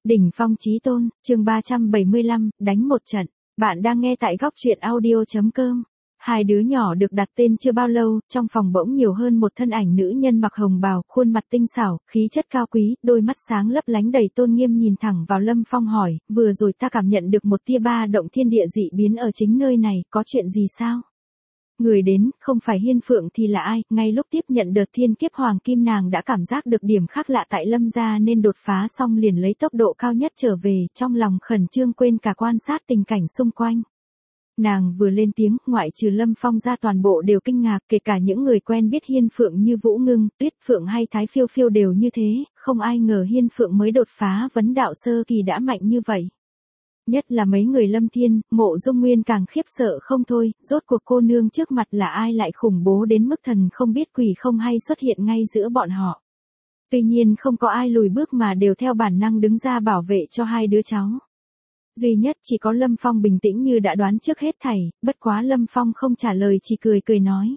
Đỉnh phong chí tôn, chương 375, đánh một trận. Bạn đang nghe tại góc truyện audio.com. Hai đứa nhỏ được đặt tên chưa bao lâu, trong phòng bỗng nhiều hơn một thân ảnh nữ nhân mặc hồng bào, khuôn mặt tinh xảo, khí chất cao quý, đôi mắt sáng lấp lánh đầy tôn nghiêm nhìn thẳng vào Lâm Phong hỏi, vừa rồi ta cảm nhận được một tia ba động thiên địa dị biến ở chính nơi này, có chuyện gì sao? Người đến, không phải Hiên Phượng thì là ai, ngay lúc tiếp nhận đợt thiên kiếp hoàng kim nàng đã cảm giác được điểm khác lạ tại Lâm gia nên đột phá xong liền lấy tốc độ cao nhất trở về, trong lòng khẩn trương quên cả quan sát tình cảnh xung quanh. Nàng vừa lên tiếng, ngoại trừ Lâm Phong ra toàn bộ đều kinh ngạc, kể cả những người quen biết Hiên Phượng như Vũ Ngưng, Tuyết Phượng hay Thái Phiêu Phiêu đều như thế, không ai ngờ Hiên Phượng mới đột phá vấn đạo sơ kỳ đã mạnh như vậy. Nhất là mấy người Lâm Thiên, Mộ Dung Nguyên càng khiếp sợ không thôi, rốt cuộc cô nương trước mặt là ai lại khủng bố đến mức thần không biết quỷ không hay xuất hiện ngay giữa bọn họ. Tuy nhiên không có ai lùi bước mà đều theo bản năng đứng ra bảo vệ cho hai đứa cháu. Duy nhất chỉ có Lâm Phong bình tĩnh như đã đoán trước hết thảy, bất quá Lâm Phong không trả lời chỉ cười cười nói.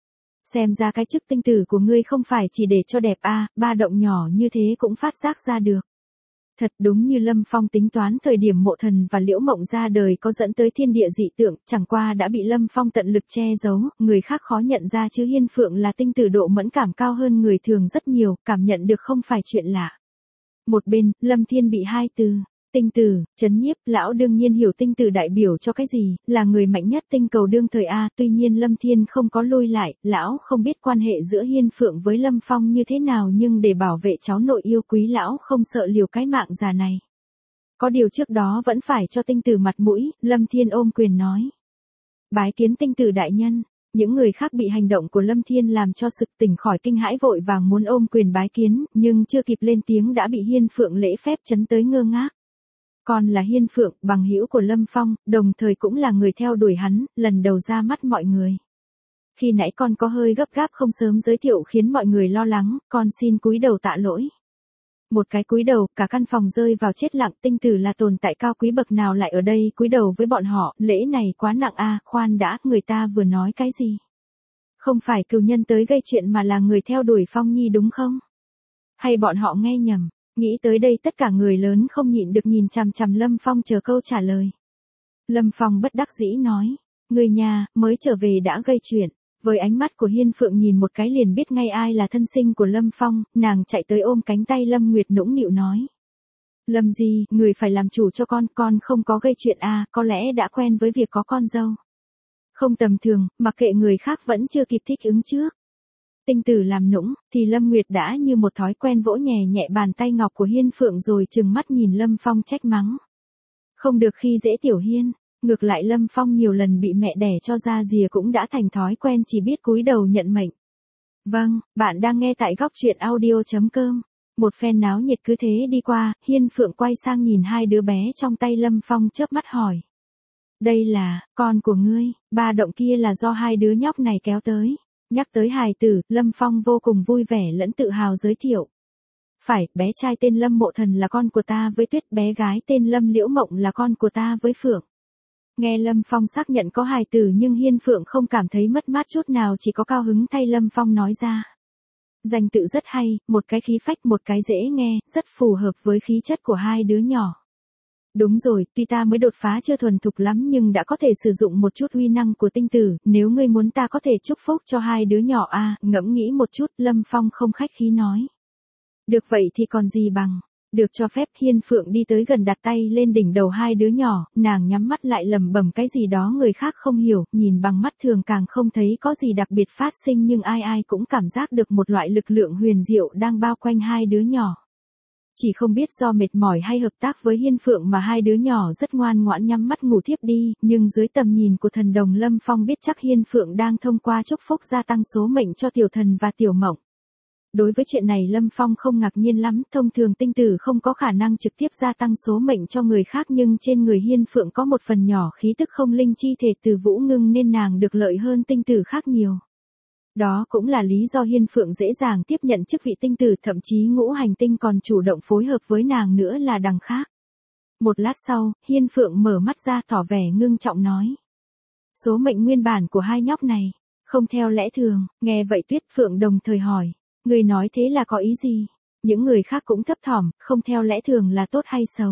Xem ra cái chức tinh tử của ngươi không phải chỉ để cho đẹp ba động nhỏ như thế cũng phát giác ra được. Thật đúng như Lâm Phong tính toán thời điểm Mộ Thần và Liễu Mộng ra đời có dẫn tới thiên địa dị tượng, chẳng qua đã bị Lâm Phong tận lực che giấu, người khác khó nhận ra chứ Hiên Phượng là tinh tử độ mẫn cảm cao hơn người thường rất nhiều, cảm nhận được không phải chuyện lạ. Một bên, Lâm Thiên bị hai từ, tinh tử, chấn nhiếp, lão đương nhiên hiểu tinh tử đại biểu cho cái gì, là người mạnh nhất tinh cầu đương thời tuy nhiên Lâm Thiên không có lui lại, lão không biết quan hệ giữa Hiên Phượng với Lâm Phong như thế nào nhưng để bảo vệ cháu nội yêu quý lão không sợ liều cái mạng già này. Có điều trước đó vẫn phải cho tinh tử mặt mũi, Lâm Thiên ôm quyền nói. Bái kiến tinh tử đại nhân. Những người khác bị hành động của Lâm Thiên làm cho sực tỉnh khỏi kinh hãi vội vàng muốn ôm quyền bái kiến, nhưng chưa kịp lên tiếng đã bị Hiên Phượng lễ phép chấn tới ngơ ngác. Con là Hiên Phượng, bằng hữu của Lâm Phong, đồng thời cũng là người theo đuổi hắn, lần đầu ra mắt mọi người. Khi nãy con có hơi gấp gáp không sớm giới thiệu khiến mọi người lo lắng, con xin cúi đầu tạ lỗi. Một cái cúi đầu, cả căn phòng rơi vào chết lặng, tinh tử là tồn tại cao quý bậc nào lại ở đây cúi đầu với bọn họ, lễ này quá nặng khoan đã, người ta vừa nói cái gì? Không phải cừu nhân tới gây chuyện mà là người theo đuổi Phong Nhi đúng không? Hay bọn họ nghe nhầm? Nghĩ tới đây tất cả người lớn không nhịn được nhìn chằm chằm Lâm Phong chờ câu trả lời. Lâm Phong bất đắc dĩ nói, người nhà, mới trở về đã gây chuyện. Với ánh mắt của Hiên Phượng nhìn một cái liền biết ngay ai là thân sinh của Lâm Phong, nàng chạy tới ôm cánh tay Lâm Nguyệt nũng nịu nói. Lâm Di, người phải làm chủ cho con không có gây chuyện có lẽ đã quen với việc có con dâu. Không tầm thường, mặc kệ người khác vẫn chưa kịp thích ứng trước. Tinh tử làm nũng, thì Lâm Nguyệt đã như một thói quen vỗ nhẹ nhẹ bàn tay ngọc của Hiên Phượng rồi trừng mắt nhìn Lâm Phong trách mắng. Không được khi dễ tiểu Hiên, ngược lại Lâm Phong nhiều lần bị mẹ đẻ cho ra rìa cũng đã thành thói quen chỉ biết cúi đầu nhận mệnh. Vâng, bạn đang nghe tại góc truyện audio.com. Một phen náo nhiệt cứ thế đi qua, Hiên Phượng quay sang nhìn hai đứa bé trong tay Lâm Phong chớp mắt hỏi. Đây là, con của ngươi, ba động kia là do hai đứa nhóc này kéo tới. Nhắc tới hài tử, Lâm Phong vô cùng vui vẻ lẫn tự hào giới thiệu. Phải, bé trai tên Lâm Mộ Thần là con của ta với Tuyết, bé gái tên Lâm Liễu Mộng là con của ta với Phượng. Nghe Lâm Phong xác nhận có hài tử nhưng Hiên Phượng không cảm thấy mất mát chút nào chỉ có cao hứng thay Lâm Phong nói ra. Danh tự rất hay, một cái khí phách một cái dễ nghe, rất phù hợp với khí chất của hai đứa nhỏ. Đúng rồi, tuy ta mới đột phá chưa thuần thục lắm nhưng đã có thể sử dụng một chút uy năng của tinh tử, nếu ngươi muốn ta có thể chúc phúc cho hai đứa nhỏ ngẫm nghĩ một chút, Lâm Phong không khách khí nói. Được vậy thì còn gì bằng, được cho phép. Hiên Phượng đi tới gần đặt tay lên đỉnh đầu hai đứa nhỏ, nàng nhắm mắt lại lẩm bẩm cái gì đó người khác không hiểu, nhìn bằng mắt thường càng không thấy có gì đặc biệt phát sinh nhưng ai cũng cảm giác được một loại lực lượng huyền diệu đang bao quanh hai đứa nhỏ. Chỉ không biết do mệt mỏi hay hợp tác với Hiên Phượng mà hai đứa nhỏ rất ngoan ngoãn nhắm mắt ngủ thiếp đi, nhưng dưới tầm nhìn của thần đồng Lâm Phong biết chắc Hiên Phượng đang thông qua chúc phúc gia tăng số mệnh cho tiểu thần và tiểu mộng. Đối với chuyện này Lâm Phong không ngạc nhiên lắm, thông thường tinh tử không có khả năng trực tiếp gia tăng số mệnh cho người khác nhưng trên người Hiên Phượng có một phần nhỏ khí tức không linh chi thể từ Vũ Ngưng nên nàng được lợi hơn tinh tử khác nhiều. Đó cũng là lý do Hiên Phượng dễ dàng tiếp nhận chức vị tinh tử, thậm chí ngũ hành tinh còn chủ động phối hợp với nàng nữa là đằng khác. Một lát sau, Hiên Phượng mở mắt ra tỏ vẻ ngưng trọng nói. Số mệnh nguyên bản của hai nhóc này, không theo lẽ thường, nghe vậy Tuyết Phượng đồng thời hỏi. Người nói thế là có ý gì? Những người khác cũng thấp thỏm, không theo lẽ thường là tốt hay xấu.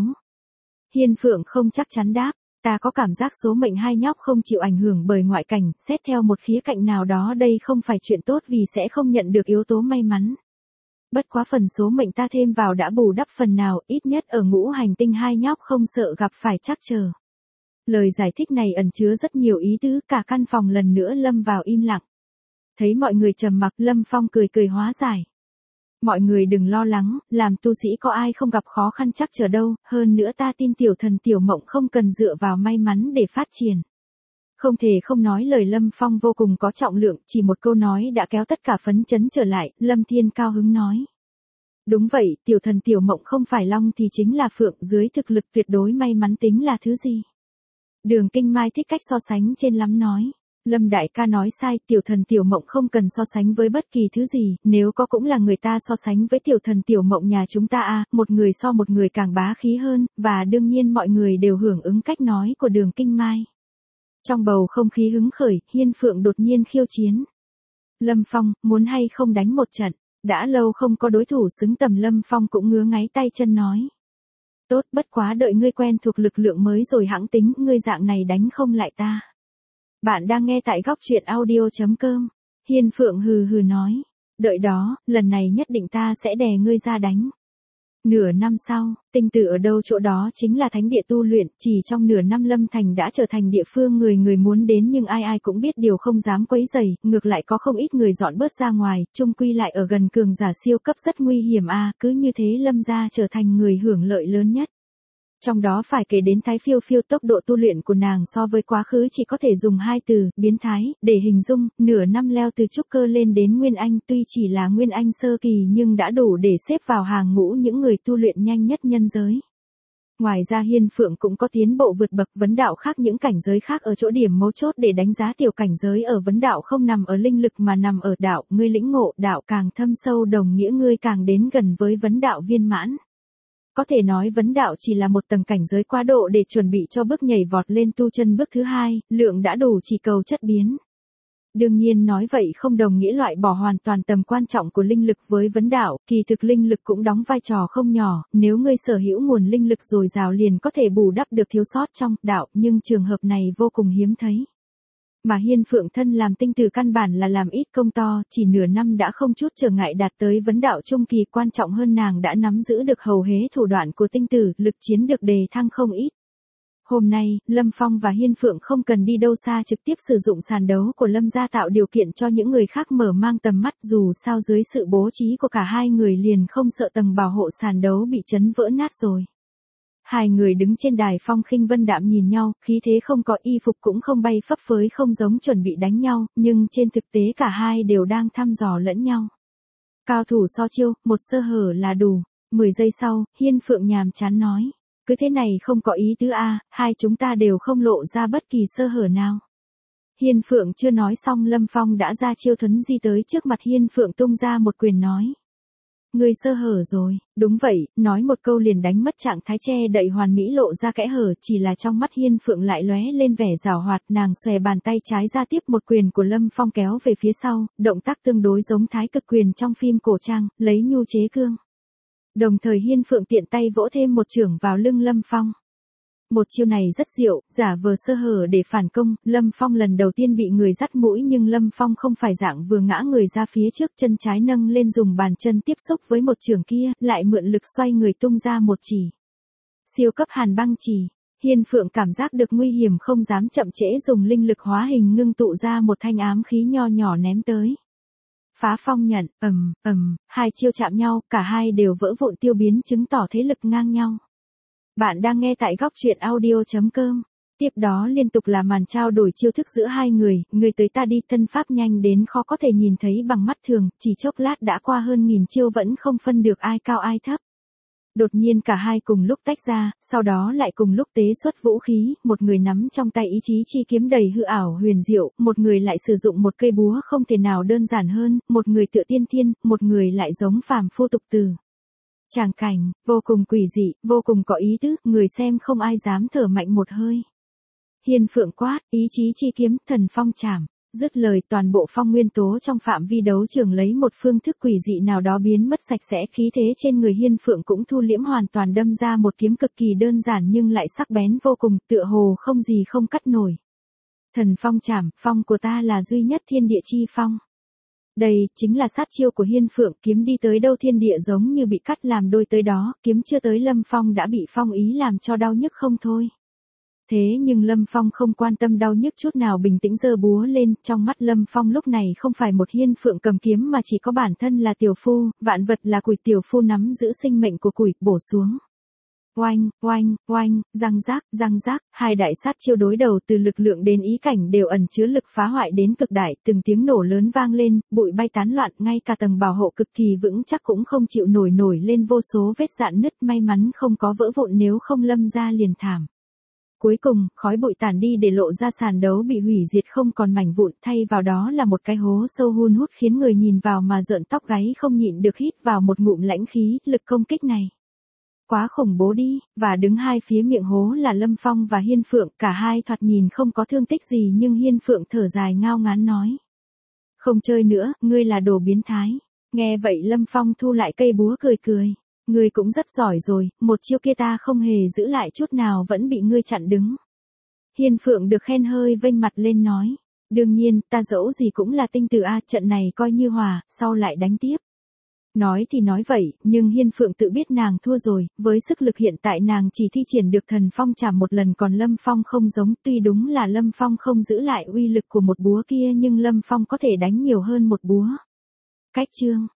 Hiên Phượng không chắc chắn đáp, ta có cảm giác số mệnh hai nhóc không chịu ảnh hưởng bởi ngoại cảnh, xét theo một khía cạnh nào đó đây không phải chuyện tốt vì sẽ không nhận được yếu tố may mắn. Bất quá phần số mệnh ta thêm vào đã bù đắp phần nào, ít nhất ở ngũ hành tinh hai nhóc không sợ gặp phải trắc trở. Lời giải thích này ẩn chứa rất nhiều ý tứ, cả căn phòng lần nữa lâm vào im lặng. Thấy mọi người trầm mặc, Lâm Phong cười cười hóa giải. Mọi người đừng lo lắng, làm tu sĩ có ai không gặp khó khăn chắc trở đâu, hơn nữa ta tin tiểu thần tiểu mộng không cần dựa vào may mắn để phát triển. Không thể không nói lời Lâm Phong vô cùng có trọng lượng, chỉ một câu nói đã kéo tất cả phấn chấn trở lại, Lâm Thiên cao hứng nói. Đúng vậy, tiểu thần tiểu mộng không phải long thì chính là phượng, dưới thực lực tuyệt đối may mắn tính là thứ gì. Đường Kinh Mai thích cách so sánh trên lắm nói. Lâm đại ca nói sai, tiểu thần tiểu mộng không cần so sánh với bất kỳ thứ gì, nếu có cũng là người ta so sánh với tiểu thần tiểu mộng nhà chúng ta à, một người so một người càng bá khí hơn, và đương nhiên mọi người đều hưởng ứng cách nói của Đường Kinh Mai. Trong bầu không khí hứng khởi, Hiên Phượng đột nhiên khiêu chiến. Lâm Phong, muốn hay không đánh một trận, đã lâu không có đối thủ xứng tầm, Lâm Phong cũng ngứa ngáy tay chân nói. Tốt, bất quá đợi ngươi quen thuộc lực lượng mới rồi hãng tính, ngươi dạng này đánh không lại ta. Bạn đang nghe tại góc truyện audio.com. Hiên Phượng hừ hừ nói. Đợi đó, lần này nhất định ta sẽ đè ngươi ra đánh. Nửa năm sau, Tinh Tử ở đâu chỗ đó chính là thánh địa tu luyện, chỉ trong nửa năm Lâm Thành đã trở thành địa phương người người muốn đến nhưng ai ai cũng biết điều không dám quấy rầy, ngược lại có không ít người dọn bớt ra ngoài, chung quy lại ở gần cường giả siêu cấp rất nguy hiểm cứ như thế Lâm gia trở thành người hưởng lợi lớn nhất. Trong đó phải kể đến Thái Phiêu Phiêu, tốc độ tu luyện của nàng so với quá khứ chỉ có thể dùng hai từ, biến thái, để hình dung, nửa năm leo từ trúc cơ lên đến Nguyên Anh, tuy chỉ là Nguyên Anh sơ kỳ nhưng đã đủ để xếp vào hàng ngũ những người tu luyện nhanh nhất nhân giới. Ngoài ra Hiên Phượng cũng có tiến bộ vượt bậc vấn đạo khác, những cảnh giới khác ở chỗ điểm mấu chốt để đánh giá tiểu cảnh giới ở vấn đạo không nằm ở linh lực mà nằm ở đạo, ngươi lĩnh ngộ đạo càng thâm sâu đồng nghĩa ngươi càng đến gần với vấn đạo viên mãn. Có thể nói vấn đạo chỉ là một tầng cảnh giới quá độ để chuẩn bị cho bước nhảy vọt lên tu chân bước thứ hai, lượng đã đủ chỉ cầu chất biến. Đương nhiên nói vậy không đồng nghĩa loại bỏ hoàn toàn tầm quan trọng của linh lực với vấn đạo, kỳ thực linh lực cũng đóng vai trò không nhỏ, nếu ngươi sở hữu nguồn linh lực dồi dào liền có thể bù đắp được thiếu sót trong đạo, nhưng trường hợp này vô cùng hiếm thấy. Mà Hiên Phượng thân làm tinh tử căn bản là làm ít công to, chỉ nửa năm đã không chút trở ngại đạt tới vấn đạo trung kỳ, quan trọng hơn nàng đã nắm giữ được hầu hế thủ đoạn của tinh tử, lực chiến được đề thăng không ít. Hôm nay, Lâm Phong và Hiên Phượng không cần đi đâu xa, trực tiếp sử dụng sàn đấu của Lâm gia tạo điều kiện cho những người khác mở mang tầm mắt, dù sao dưới sự bố trí của cả hai người liền không sợ tầng bảo hộ sàn đấu bị chấn vỡ nát rồi. Hai người đứng trên đài phong khinh vân đạm nhìn nhau, khí thế không có, y phục cũng không bay phấp phới, không giống chuẩn bị đánh nhau, nhưng trên thực tế cả hai đều đang thăm dò lẫn nhau. Cao thủ so chiêu, một sơ hở là đủ. 10 giây sau, Hiên Phượng nhàm chán nói. Cứ thế này không có ý tứ hai chúng ta đều không lộ ra bất kỳ sơ hở nào. Hiên Phượng chưa nói xong Lâm Phong đã ra chiêu thuấn di tới trước mặt Hiên Phượng tung ra một quyền nói. Ngươi sơ hở rồi, đúng vậy, nói một câu liền đánh mất trạng thái che đậy hoàn mỹ lộ ra kẽ hở, chỉ là trong mắt Hiên Phượng lại lóe lên vẻ giảo hoạt, nàng xòe bàn tay trái ra tiếp một quyền của Lâm Phong kéo về phía sau, động tác tương đối giống thái cực quyền trong phim cổ trang, lấy nhu chế cương. Đồng thời Hiên Phượng tiện tay vỗ thêm một chưởng vào lưng Lâm Phong. Một chiêu này rất diệu, giả vờ sơ hở để phản công, Lâm Phong lần đầu tiên bị người dắt mũi nhưng Lâm Phong không phải dạng vừa ngã người ra phía trước, chân trái nâng lên dùng bàn chân tiếp xúc với một chưởng kia, lại mượn lực xoay người tung ra một chỉ. Siêu cấp hàn băng chỉ, Hiên Phượng cảm giác được nguy hiểm không dám chậm trễ, dùng linh lực hóa hình ngưng tụ ra một thanh ám khí nho nhỏ ném tới. Phá phong nhận, hai chiêu chạm nhau, cả hai đều vỡ vụn tiêu biến, chứng tỏ thế lực ngang nhau. Bạn đang nghe tại góc truyện audio.com. Tiếp đó liên tục là màn trao đổi chiêu thức giữa hai người tới ta đi, thân pháp nhanh đến khó có thể nhìn thấy bằng mắt thường, chỉ chốc lát đã qua hơn 1000 chiêu vẫn không phân được ai cao ai thấp. Đột nhiên cả hai cùng lúc tách ra, sau đó lại cùng lúc tế xuất vũ khí, một người nắm trong tay ý chí chi kiếm đầy hư ảo huyền diệu, một người lại sử dụng một cây búa không thể nào đơn giản hơn, một người tựa tiên thiên, một người lại giống phàm phu tục tử. Tràng cảnh, vô cùng quỷ dị, vô cùng có ý tứ, người xem không ai dám thở mạnh một hơi. Hiên Phượng quát, ý chí chi kiếm, thần phong chảm. Dứt lời, toàn bộ phong nguyên tố trong phạm vi đấu trường lấy một phương thức quỷ dị nào đó biến mất sạch sẽ, khí thế trên người Hiên Phượng cũng thu liễm hoàn toàn, đâm ra một kiếm cực kỳ đơn giản nhưng lại sắc bén vô cùng, tựa hồ không gì không cắt nổi. Thần phong chảm, phong của ta là duy nhất thiên địa chi phong. Đây chính là sát chiêu của Hiên Phượng, kiếm đi tới đâu thiên địa giống như bị cắt làm đôi tới đó, kiếm chưa tới Lâm Phong đã bị phong ý làm cho đau nhức không thôi. Thế nhưng Lâm Phong không quan tâm đau nhức chút nào, bình tĩnh giơ búa lên, trong mắt Lâm Phong lúc này không phải một Hiên Phượng cầm kiếm mà chỉ có bản thân là tiểu phu, vạn vật là củi, tiểu phu nắm giữ sinh mệnh của củi, bổ xuống. Oanh, oanh, oanh, răng rác, hai đại sát chiêu đối đầu, từ lực lượng đến ý cảnh đều ẩn chứa lực phá hoại đến cực đại, từng tiếng nổ lớn vang lên, bụi bay tán loạn, ngay cả tầng bảo hộ cực kỳ vững chắc cũng không chịu nổi lên vô số vết rạn nứt, may mắn không có vỡ vụn, nếu không Lâm gia liền thảm. Cuối cùng, khói bụi tản đi để lộ ra sàn đấu bị hủy diệt không còn mảnh vụn, thay vào đó là một cái hố sâu hun hút khiến người nhìn vào mà rợn tóc gáy, không nhịn được hít vào một ngụm lãnh khí. Lực công kích này quá khủng bố đi, và đứng hai phía miệng hố là Lâm Phong và Hiên Phượng, cả hai thoạt nhìn không có thương tích gì nhưng Hiên Phượng thở dài ngao ngán nói. Không chơi nữa, ngươi là đồ biến thái. Nghe vậy Lâm Phong thu lại cây búa cười. Ngươi cũng rất giỏi rồi, một chiêu kia ta không hề giữ lại chút nào vẫn bị ngươi chặn đứng. Hiên Phượng được khen hơi vênh mặt lên nói. Đương nhiên, ta dẫu gì cũng là tinh tử a, trận này coi như hòa, sau lại đánh tiếp. Nói thì nói vậy, nhưng Hiên Phượng tự biết nàng thua rồi, với sức lực hiện tại nàng chỉ thi triển được thần phong chảm một lần, còn Lâm Phong không giống, tuy đúng là Lâm Phong không giữ lại uy lực của một búa kia nhưng Lâm Phong có thể đánh nhiều hơn một búa. Cách chương